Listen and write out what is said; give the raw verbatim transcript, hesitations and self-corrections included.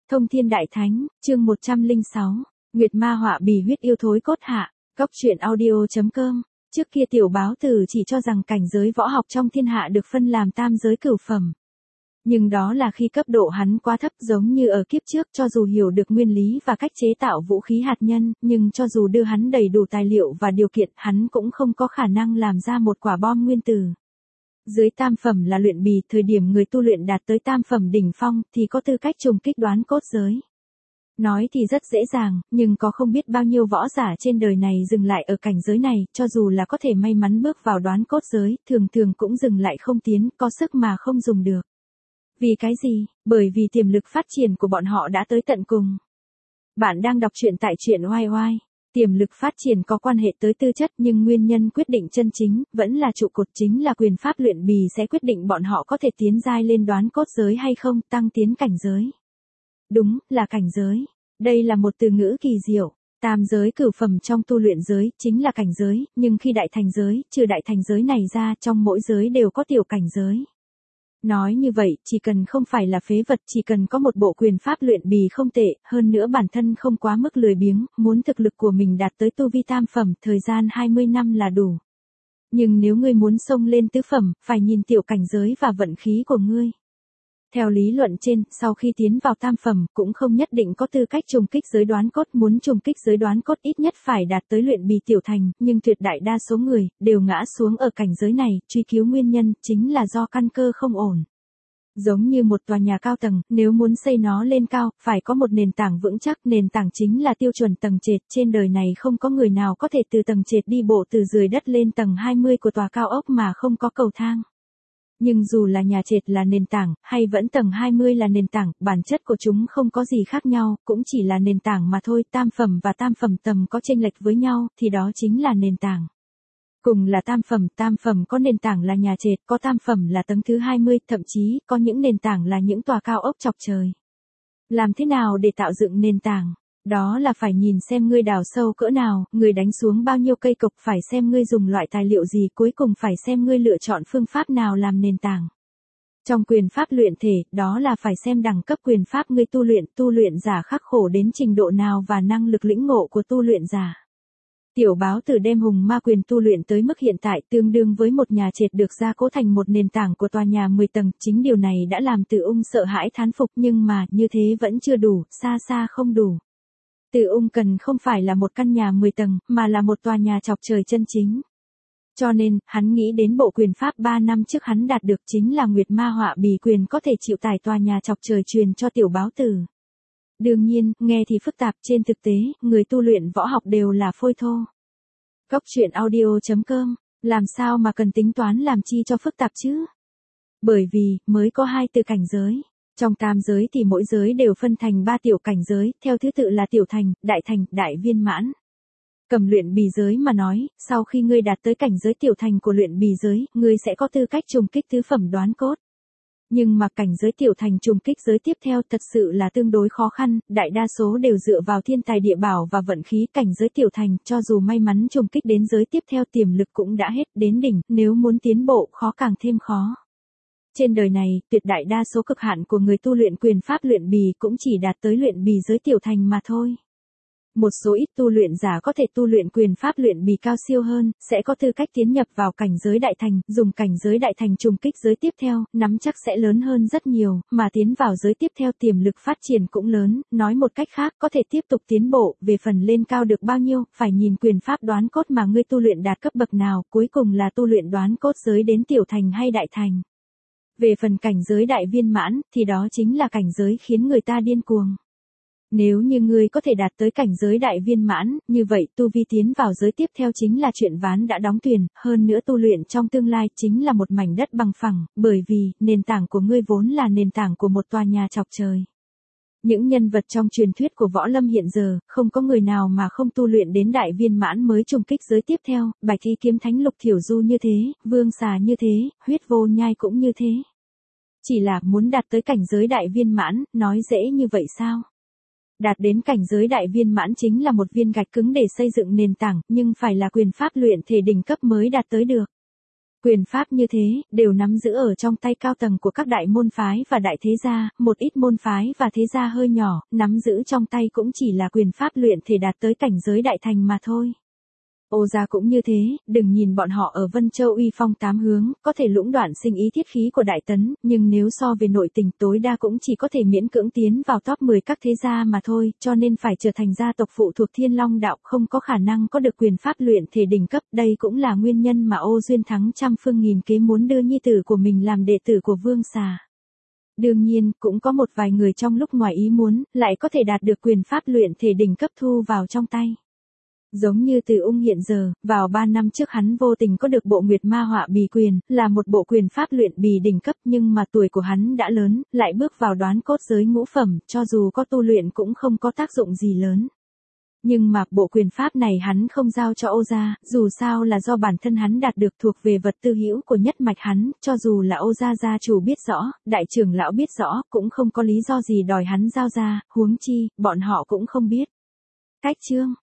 Thông Thiên Đại Thánh, chương một trăm lẻ sáu, Nguyệt Ma Họa Bì Huyết Yêu Thối Cốt Hạ, Cóc Truyện Audio chấm com. Trước kia tiểu báo tử chỉ cho rằng cảnh giới võ học trong thiên hạ được phân làm tam giới cửu phẩm. Nhưng đó là khi cấp độ hắn quá thấp, giống như ở kiếp trước, cho dù hiểu được nguyên lý và cách chế tạo vũ khí hạt nhân, nhưng cho dù đưa hắn đầy đủ tài liệu và điều kiện, hắn cũng không có khả năng làm ra một quả bom nguyên tử. Dưới tam phẩm là luyện bì, thời điểm người tu luyện đạt tới tam phẩm đỉnh phong thì có tư cách trùng kích đoán cốt giới. Nói thì rất dễ dàng, nhưng có không biết bao nhiêu võ giả trên đời này dừng lại ở cảnh giới này, cho dù là có thể may mắn bước vào đoán cốt giới, thường thường cũng dừng lại không tiến, có sức mà không dùng được. Vì cái gì? Bởi vì tiềm lực phát triển của bọn họ đã tới tận cùng. Bạn đang đọc truyện tại truyện oai oai. Tiềm lực phát triển có quan hệ tới tư chất, nhưng nguyên nhân quyết định chân chính, vẫn là trụ cột chính là quyền pháp luyện bì sẽ quyết định bọn họ có thể tiến giai lên đoán cốt giới hay không, tăng tiến cảnh giới. Đúng, là cảnh giới. Đây là một từ ngữ kỳ diệu. Tam giới cửu phẩm trong tu luyện giới, chính là cảnh giới, nhưng khi đại thành giới, trừ đại thành giới này ra, trong mỗi giới đều có tiểu cảnh giới. Nói như vậy, chỉ cần không phải là phế vật, chỉ cần có một bộ quyền pháp luyện bì không tệ, hơn nữa bản thân không quá mức lười biếng, muốn thực lực của mình đạt tới tu vi tam phẩm, thời gian hai mươi năm là đủ. Nhưng nếu ngươi muốn xông lên tứ phẩm, phải nhìn tiểu cảnh giới và vận khí của ngươi. Theo lý luận trên, sau khi tiến vào tam phẩm, cũng không nhất định có tư cách trùng kích giới đoán cốt, muốn trùng kích giới đoán cốt ít nhất phải đạt tới luyện bì tiểu thành, nhưng tuyệt đại đa số người, đều ngã xuống ở cảnh giới này, truy cứu nguyên nhân, chính là do căn cơ không ổn. Giống như một tòa nhà cao tầng, nếu muốn xây nó lên cao, phải có một nền tảng vững chắc, nền tảng chính là tiêu chuẩn tầng trệt, trên đời này không có người nào có thể từ tầng trệt đi bộ từ dưới đất lên tầng hai mươi của tòa cao ốc mà không có cầu thang. Nhưng dù là nhà trệt là nền tảng, hay vẫn tầng hai mươi là nền tảng, bản chất của chúng không có gì khác nhau, cũng chỉ là nền tảng mà thôi, tam phẩm và tam phẩm tầm có chênh lệch với nhau, thì đó chính là nền tảng. Cùng là tam phẩm, tam phẩm có nền tảng là nhà trệt, có tam phẩm là tầng thứ hai mươi, thậm chí, có những nền tảng là những tòa cao ốc chọc trời. Làm thế nào để tạo dựng nền tảng? Đó là phải nhìn xem ngươi đào sâu cỡ nào, ngươi đánh xuống bao nhiêu cây cộc, phải xem ngươi dùng loại tài liệu gì, cuối cùng phải xem ngươi lựa chọn phương pháp nào làm nền tảng. Trong quyền pháp luyện thể, đó là phải xem đẳng cấp quyền pháp ngươi tu luyện, tu luyện giả khắc khổ đến trình độ nào và năng lực lĩnh ngộ của tu luyện giả. Tiểu báo tử đem hùng ma quyền tu luyện tới mức hiện tại tương đương với một nhà trệt được gia cố thành một nền tảng của tòa nhà mười tầng, chính điều này đã làm Từ Ung sợ hãi thán phục, nhưng mà, như thế vẫn chưa đủ, xa xa không đủ. Từ Ung cần không phải là một căn nhà mười tầng, mà là một tòa nhà chọc trời chân chính. Cho nên, hắn nghĩ đến bộ quyền pháp ba năm trước hắn đạt được chính là Nguyệt Ma Họa Bì quyền có thể chịu tải tòa nhà chọc trời truyền cho tiểu báo tử. Đương nhiên, nghe thì phức tạp, trên thực tế, người tu luyện võ học đều là phôi thô. Cóc Truyện Audio chấm com, làm sao mà cần tính toán làm chi cho phức tạp chứ? Bởi vì, mới có hai từ cảnh giới. Trong tam giới thì mỗi giới đều phân thành ba tiểu cảnh giới, theo thứ tự là tiểu thành, đại thành, đại viên mãn. Cầm luyện bì giới mà nói, sau khi ngươi đạt tới cảnh giới tiểu thành của luyện bì giới, ngươi sẽ có tư cách trùng kích tứ phẩm đoán cốt. Nhưng mà cảnh giới tiểu thành trùng kích giới tiếp theo thật sự là tương đối khó khăn, đại đa số đều dựa vào thiên tài địa bảo và vận khí. Cảnh giới tiểu thành, cho dù may mắn trùng kích đến giới tiếp theo tiềm lực cũng đã hết, đến đỉnh, nếu muốn tiến bộ khó càng thêm khó. Trên đời này, tuyệt đại đa số cực hạn của người tu luyện quyền pháp luyện bì cũng chỉ đạt tới luyện bì giới tiểu thành mà thôi. Một số ít tu luyện giả có thể tu luyện quyền pháp luyện bì cao siêu hơn, sẽ có tư cách tiến nhập vào cảnh giới đại thành, dùng cảnh giới đại thành trùng kích giới tiếp theo, nắm chắc sẽ lớn hơn rất nhiều, mà tiến vào giới tiếp theo tiềm lực phát triển cũng lớn, nói một cách khác, có thể tiếp tục tiến bộ, về phần lên cao được bao nhiêu, phải nhìn quyền pháp đoán cốt mà ngươi tu luyện đạt cấp bậc nào, cuối cùng là tu luyện đoán cốt giới đến tiểu thành hay đại thành. Về phần cảnh giới đại viên mãn, thì đó chính là cảnh giới khiến người ta điên cuồng. Nếu như ngươi có thể đạt tới cảnh giới đại viên mãn, như vậy tu vi tiến vào giới tiếp theo chính là chuyện ván đã đóng thuyền, hơn nữa tu luyện trong tương lai chính là một mảnh đất bằng phẳng, bởi vì, nền tảng của ngươi vốn là nền tảng của một tòa nhà chọc trời. Những nhân vật trong truyền thuyết của võ lâm hiện giờ, không có người nào mà không tu luyện đến đại viên mãn mới trùng kích giới tiếp theo, Bạch Y Kiếm Thánh Lục Thiểu Du như thế, Vương Xà như thế, Huyết Vô Nhai cũng như thế. Chỉ là muốn đạt tới cảnh giới đại viên mãn, nói dễ như vậy sao? Đạt đến cảnh giới đại viên mãn chính là một viên gạch cứng để xây dựng nền tảng, nhưng phải là quyền pháp luyện thể đỉnh cấp mới đạt tới được. Quyền pháp như thế, đều nắm giữ ở trong tay cao tầng của các đại môn phái và đại thế gia, một ít môn phái và thế gia hơi nhỏ, nắm giữ trong tay cũng chỉ là quyền pháp luyện thể đạt tới cảnh giới đại thành mà thôi. Ô gia cũng như thế, đừng nhìn bọn họ ở Vân Châu uy phong tám hướng, có thể lũng đoạn sinh ý thiết khí của Đại Tấn, nhưng nếu so về nội tình tối đa cũng chỉ có thể miễn cưỡng tiến vào top mười các thế gia mà thôi, cho nên phải trở thành gia tộc phụ thuộc Thiên Long đạo, không có khả năng có được quyền pháp luyện thể đỉnh cấp, đây cũng là nguyên nhân mà Ô Duyên Thắng trăm phương nghìn kế muốn đưa nhi tử của mình làm đệ tử của Vương Xà. Đương nhiên, cũng có một vài người trong lúc ngoài ý muốn, lại có thể đạt được quyền pháp luyện thể đỉnh cấp thu vào trong tay. Giống như Từ Ung hiện giờ, vào ba năm trước hắn vô tình có được bộ Nguyệt Ma Họa Bì quyền, là một bộ quyền pháp luyện bì đỉnh cấp, nhưng mà tuổi của hắn đã lớn, lại bước vào đoán cốt giới ngũ phẩm, cho dù có tu luyện cũng không có tác dụng gì lớn. Nhưng mà bộ quyền pháp này hắn không giao cho Ô gia, dù sao là do bản thân hắn đạt được, thuộc về vật tư hữu của nhất mạch hắn, cho dù là Ô gia gia chủ biết rõ, đại trưởng lão biết rõ, cũng không có lý do gì đòi hắn giao ra, huống chi, bọn họ cũng không biết. Cách chương